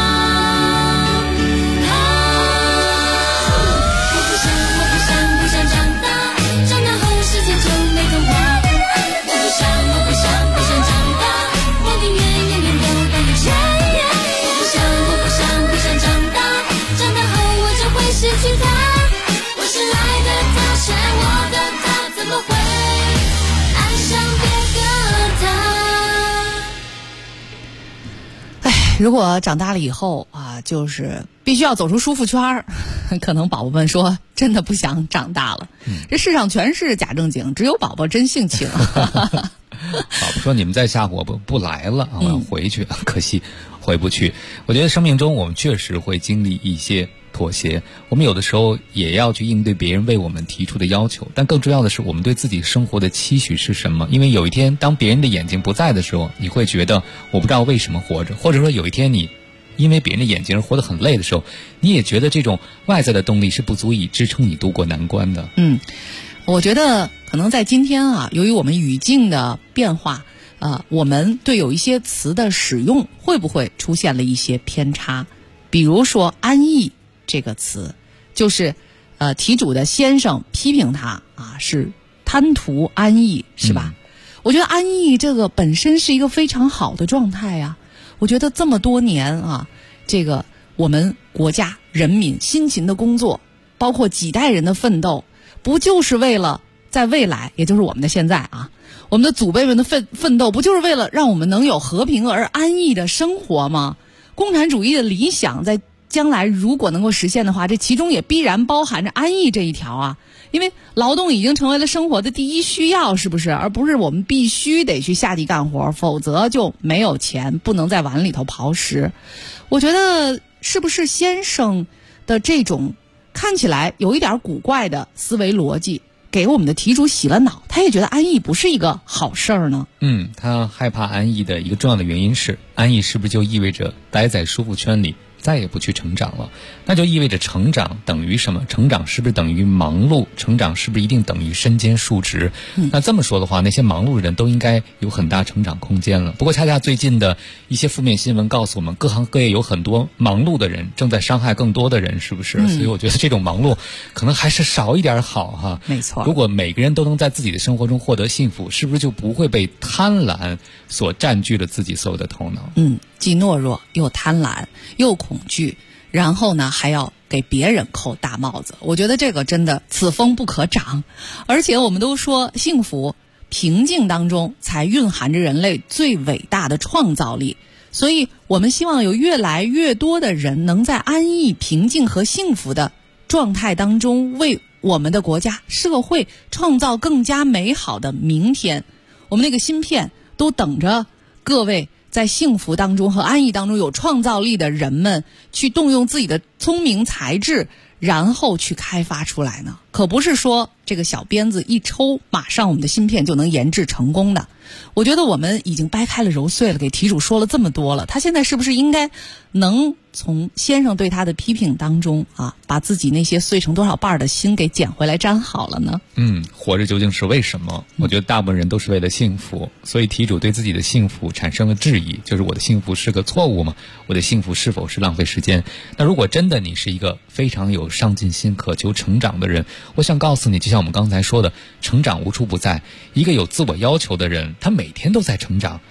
如果长大了以后啊，就是必须要走出舒服圈儿，可能宝宝们说真的不想长大了。这世上全是假正经，只有宝宝真性情。 宝宝说你们再吓唬我不来了，我要回去，可惜回不去。我觉得生命中我们确实会经历一些妥协，我们有的时候也要去应对别人为我们提出的要求，但更重要的是我们对自己生活的期许是什么。因为有一天当别人的眼睛不在的时候，你会觉得我不知道为什么活着，或者说有一天你因为别人的眼睛而活得很累的时候，你也觉得这种外在的动力是不足以支撑你度过难关的。 我觉得可能在今天啊，由于我们语境的变化，我们对有一些词的使用会不会出现了一些偏差？比如说安逸这个词，就是题主的先生批评他啊是贪图安逸，是吧？我觉得安逸这个本身是一个非常好的状态啊。我觉得这么多年啊，这个我们国家人民辛勤的工作，包括几代人的奋斗，不就是为了在未来，也就是我们的现在啊，我们的祖辈们的奋斗，不就是为了让我们能有和平而安逸的生活吗？共产主义的理想在将来如果能够实现的话，这其中也必然包含着安逸这一条啊。因为劳动已经成为了生活的第一需要，是不是？而不是我们必须得去下地干活，否则就没有钱，不能在碗里头刨食。我觉得是不是先生的这种看起来有一点古怪的思维逻辑，给我们的题主洗了脑，他也觉得安逸不是一个好事儿呢？ 他害怕安逸的一个重要的原因是，安逸是不是就意味着待在舒服圈里，再也不去成长了？那就意味着成长等于什么？成长是不是等于忙碌？成长是不是一定等于身兼数职？那这么说的话，那些忙碌的人都应该有很大成长空间了。不过恰恰最近的一些负面新闻告诉我们，各行各业有很多忙碌的人正在伤害更多的人，是不是？所以我觉得这种忙碌可能还是少一点好哈。 没错。 如果每个人都能在自己的生活中获得幸福，是不是就不会被贪婪所占据了自己所有的头脑？ 既懦弱又贪婪又恐惧，然后呢还要给别人扣大帽子。我觉得这个真的此风不可长。而且我们都说幸福平静当中才蕴含着人类最伟大的创造力，所以我们希望有越来越多的人能在安逸平静和幸福的状态当中，为我们的国家社会创造更加美好的明天。我们那个芯片都等着各位在幸福当中和安逸当中有创造力的人们去动用自己的聪明才智，然后去开发出来呢。可不是说这个小鞭子一抽，马上我们的芯片就能研制成功的。我觉得我们已经掰开了揉碎了，给题主说了这么多了，他现在是不是应该能从先生对他的批评当中啊，把自己那些碎成多少瓣的心给捡回来粘好了呢？ 活着究竟是为什么？我觉得大部分人都是为了幸福，所以题主对自己的幸福产生了质疑，就是我的幸福是个错误吗？我的幸福是否是浪费时间？那如果真的你是一个非常有上进心、渴求成长的人，我想告诉你，就像我们刚才说的，成长无处不在。一个有自我要求的人，他每天都在成长。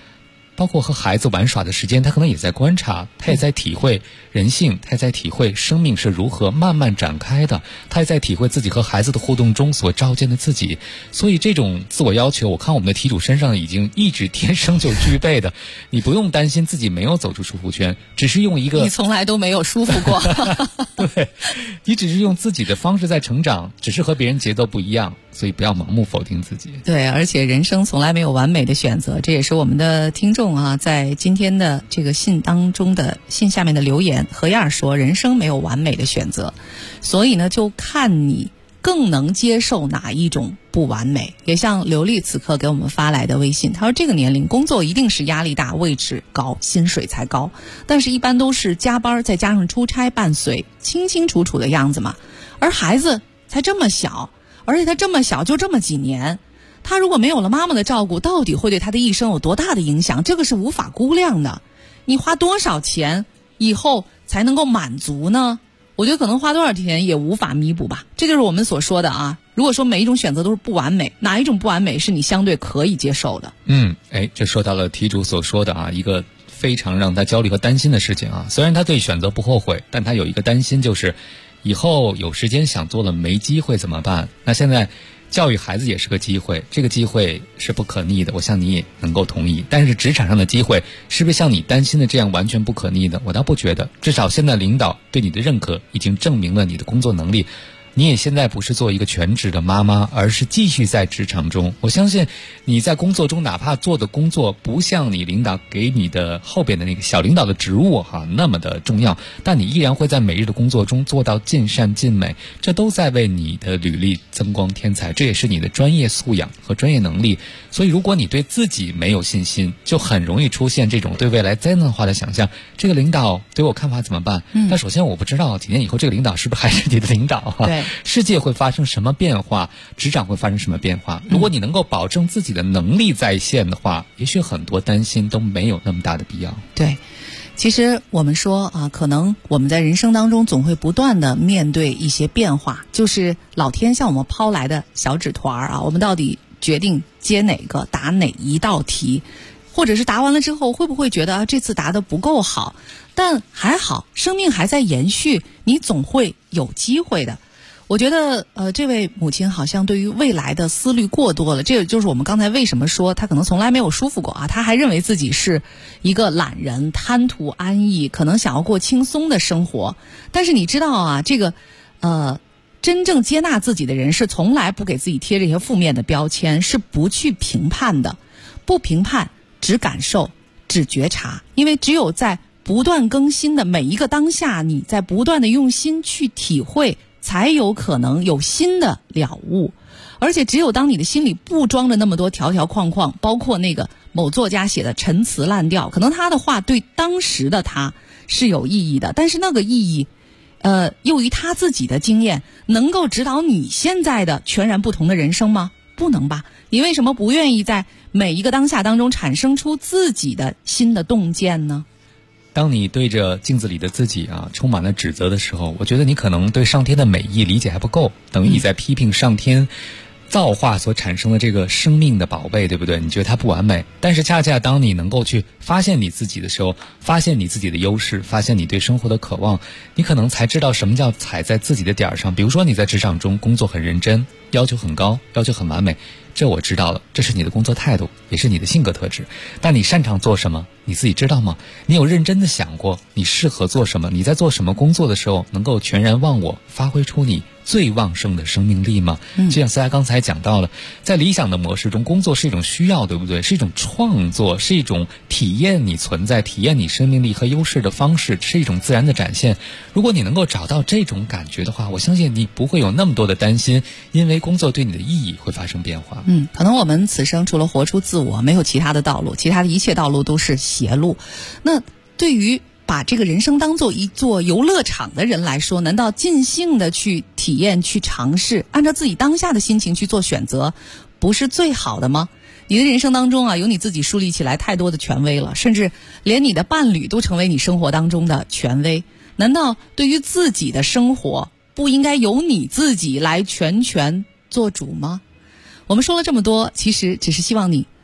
包括和孩子玩耍的时间，他可能也在观察，他也在体会人性，他也在体会生命是如何慢慢展开的，他也在体会自己和孩子的互动中所照见的自己。所以这种自我要求，我看我们的题主身上已经一直天生就具备的，你不用担心自己没有走出舒服圈，只是用一个你从来都没有舒服过对，你只是用自己的方式在成长，只是和别人节奏不一样，所以不要盲目否定自己。 对，而且人生从来没有完美的选择，这也是我们的听众啊在今天的这个信当中的信下面的留言。何燕说人生没有完美的选择，所以呢就看你更能接受哪一种不完美。也像刘丽此刻给我们发来的微信，他说这个年龄工作一定是压力大，位置高，薪水才高，但是一般都是加班再加上出差伴随，清清楚楚的样子嘛。而孩子才这么小，而且他这么小就这么几年，他如果没有了妈妈的照顾，到底会对他的一生有多大的影响，这个是无法估量的。你花多少钱以后才能够满足呢？我觉得可能花多少钱也无法弥补吧。这就是我们所说的啊，如果说每一种选择都是不完美，哪一种不完美是你相对可以接受的？ 这说到了题主所说的啊，一个非常让他焦虑和担心的事情啊。虽然他对选择不后悔，但他有一个担心，就是以后有时间想做了没机会怎么办？那现在教育孩子也是个机会，这个机会是不可逆的，我想你也能够同意。但是职场上的机会是不是像你担心的这样完全不可逆的？我倒不觉得，至少现在领导对你的认可已经证明了你的工作能力。你也现在不是做一个全职的妈妈，而是继续在职场中。我相信你在工作中哪怕做的工作不像你领导给你的后边的那个小领导的职务那么的重要，但你依然会在每日的工作中做到尽善尽美，这都在为你的履历增光添彩，这也是你的专业素养和专业能力。所以如果你对自己没有信心，就很容易出现这种对未来灾难化的想象，这个领导对我看法怎么办？但首先我不知道几年以后这个领导是不是还是你的领导对， 世界会发生什么变化，职场会发生什么变化。如果你能够保证自己的能力在线的话，也许很多担心都没有那么大的必要。 对，其实我们说啊，可能我们在人生当中总会不断的面对一些变化，就是老天向我们抛来的小纸团啊，我们到底决定接哪个，答哪一道题，或者是答完了之后会不会觉得这次答得不够好？但还好，生命还在延续，你总会有机会的。我觉得这位母亲好像对于未来的思虑过多了，这个就是我们刚才为什么说她可能从来没有舒服过啊，她还认为自己是一个懒人，贪图安逸，可能想要过轻松的生活。但是你知道啊，这个真正接纳自己的人是从来不给自己贴这些负面的标签，是不去评判的，不评判，只感受，只觉察。因为只有在不断更新的每一个当下，你在不断的用心去体会，才有可能有新的了悟。而且只有当你的心里不装着那么多条条框框，包括那个某作家写的陈词滥调，可能他的话对当时的他是有意义的，但是那个意义由于他自己的经验能够指导你现在的全然不同的人生吗？不能吧。你为什么不愿意在每一个当下当中产生出自己的新的洞见呢？ 当你对着镜子里的自己充满了指责的时候，我觉得你可能对上天的美意理解还不够，等于你在批评上天造化所产生的这个生命的宝贝，对不对？你觉得它不完美，但是恰恰当你能够去发现你自己的时候，发现你自己的优势，发现你对生活的渴望，你可能才知道什么叫踩在自己的点上。比如说你在职场中工作很认真，要求很高，要求很完美，这我知道了，这是你的工作态度，也是你的性格特质。但你擅长做什么，你自己知道吗？你有认真的想过你适合做什么？你在做什么工作的时候能够全然忘我，发挥出你最旺盛的生命力吗？就像思佳刚才讲到了，在理想的模式中，工作是一种需要，对不对？是一种创作，是一种体验你存在，体验你生命力和优势的方式，是一种自然的展现。如果你能够找到这种感觉的话，我相信你不会有那么多的担心，因为工作对你的意义会发生变化。 可能我们此生除了活出自我，没有其他的道路，其他的一切道路都是邪路。那对于把这个人生当做一座游乐场的人来说，难道尽兴的去体验、去尝试，按照自己当下的心情去做选择，不是最好的吗？你的人生当中有你自己树立起来太多的权威了，甚至连你的伴侣都成为你生活当中的权威。难道对于自己的生活，不应该由你自己来全权做主吗？我们说了这么多，其实只是希望你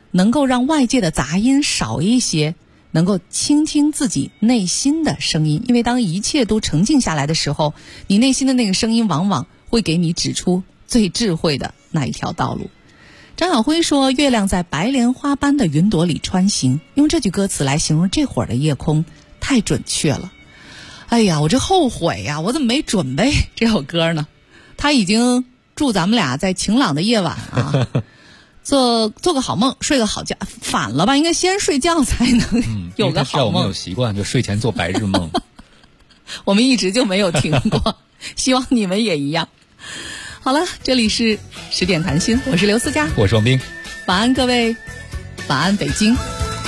能够让外界的杂音少一些，能够倾听自己内心的声音。因为当一切都沉静下来的时候，你内心的那个声音往往会给你指出最智慧的那一条道路。张晓辉说，月亮在白莲花般的云朵里穿行，用这句歌词来形容这会儿的夜空太准确了。哎呀，我这后悔呀，我怎么没准备这首歌呢？他已经祝咱们俩在晴朗的夜晚啊做个好梦，睡个好觉。反了吧，应该先睡觉才能有个好梦。 我们有习惯就睡前做白日梦我们一直就没有停过希望你们也一样。好了，这里是10点谈心，我是刘思佳， 我是王斌。 晚安各位，晚安北京。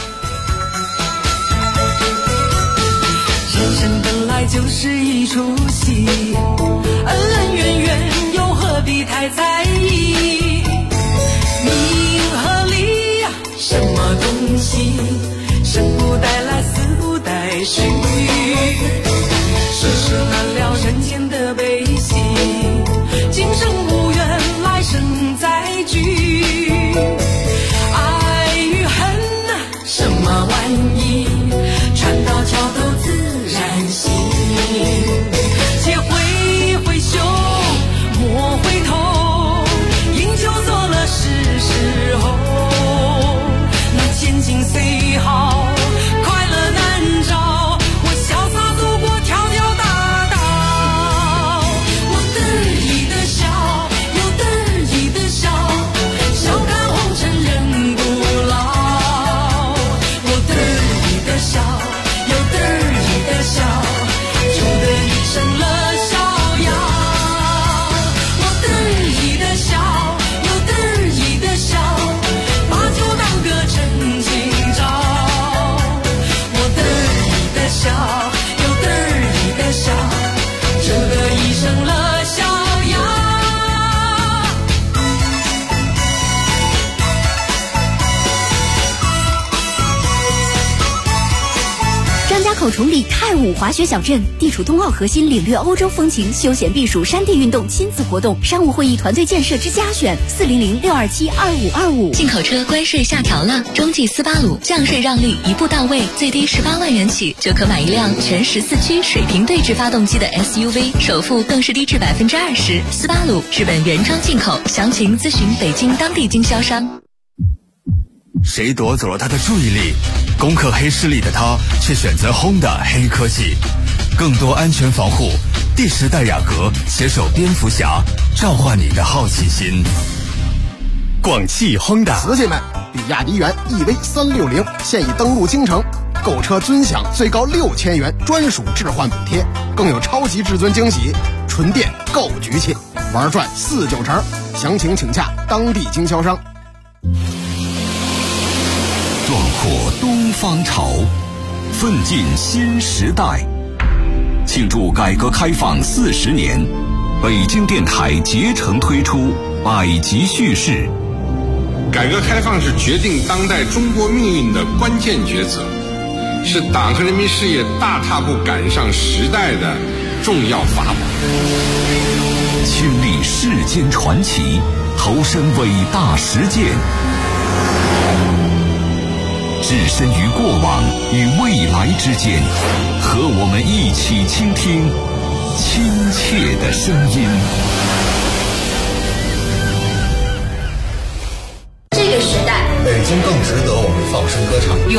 人生本来就是一出戏，恩恩怨怨又何必太在意？名和利呀，什么东西？生不带来，死不带去。世事难料人间的悲喜，今生无缘，来生再聚。爱与恨啊，什么玩意？船到桥头自然行。且挥挥袖，莫回头，饮酒作乐是时候。那千金虽好，快乐难找，我潇洒走过条条大道。我得意的笑，又得意的笑，笑看红尘人不老。我得意的笑，又得意的笑，就得一生乐逍遥。我得意的笑，又得意的笑，把酒当歌趁今朝。我得意的笑，又得意的笑，就得一生乐逍遥。 张家口崇礼泰武滑雪小镇地处冬奥核心，领略欧洲风情，休闲避暑山地运动亲子活动，商务会议团队建设之佳选，400-627-2525。 进口车关税下调了，中继斯巴鲁降税让利一步到位，最低18万元起就可买一辆全14驱水平对置发动机的 SUV， 首付更是低至20%。斯巴鲁日本原装进口，详情咨询北京当地经销商。 谁夺走了他的注意力？攻克黑势力的他却选择 Honda 黑科技，更多安全防护。第10代雅阁携手蝙蝠侠，召唤你的好奇心。广汽 Honda， 瓷器们，比亚迪元 EV360现已登陆京城，购车尊享最高6000元专属置换补贴，更有超级至尊惊喜，纯电够局气，玩转4-9成。详情请洽当地经销商。 壮阔东方潮，奋进新时代。庆祝改革开放40年，北京电台竭诚推出百集叙事。 改革开放是决定当代中国命运的关键抉择，是党和人民事业大踏步赶上时代的重要法宝。 亲历世间传奇，投身伟大实践，置身于过往与未来之间，和我们一起倾听亲切的声音。 这个时代，北京更值得我们放声歌唱。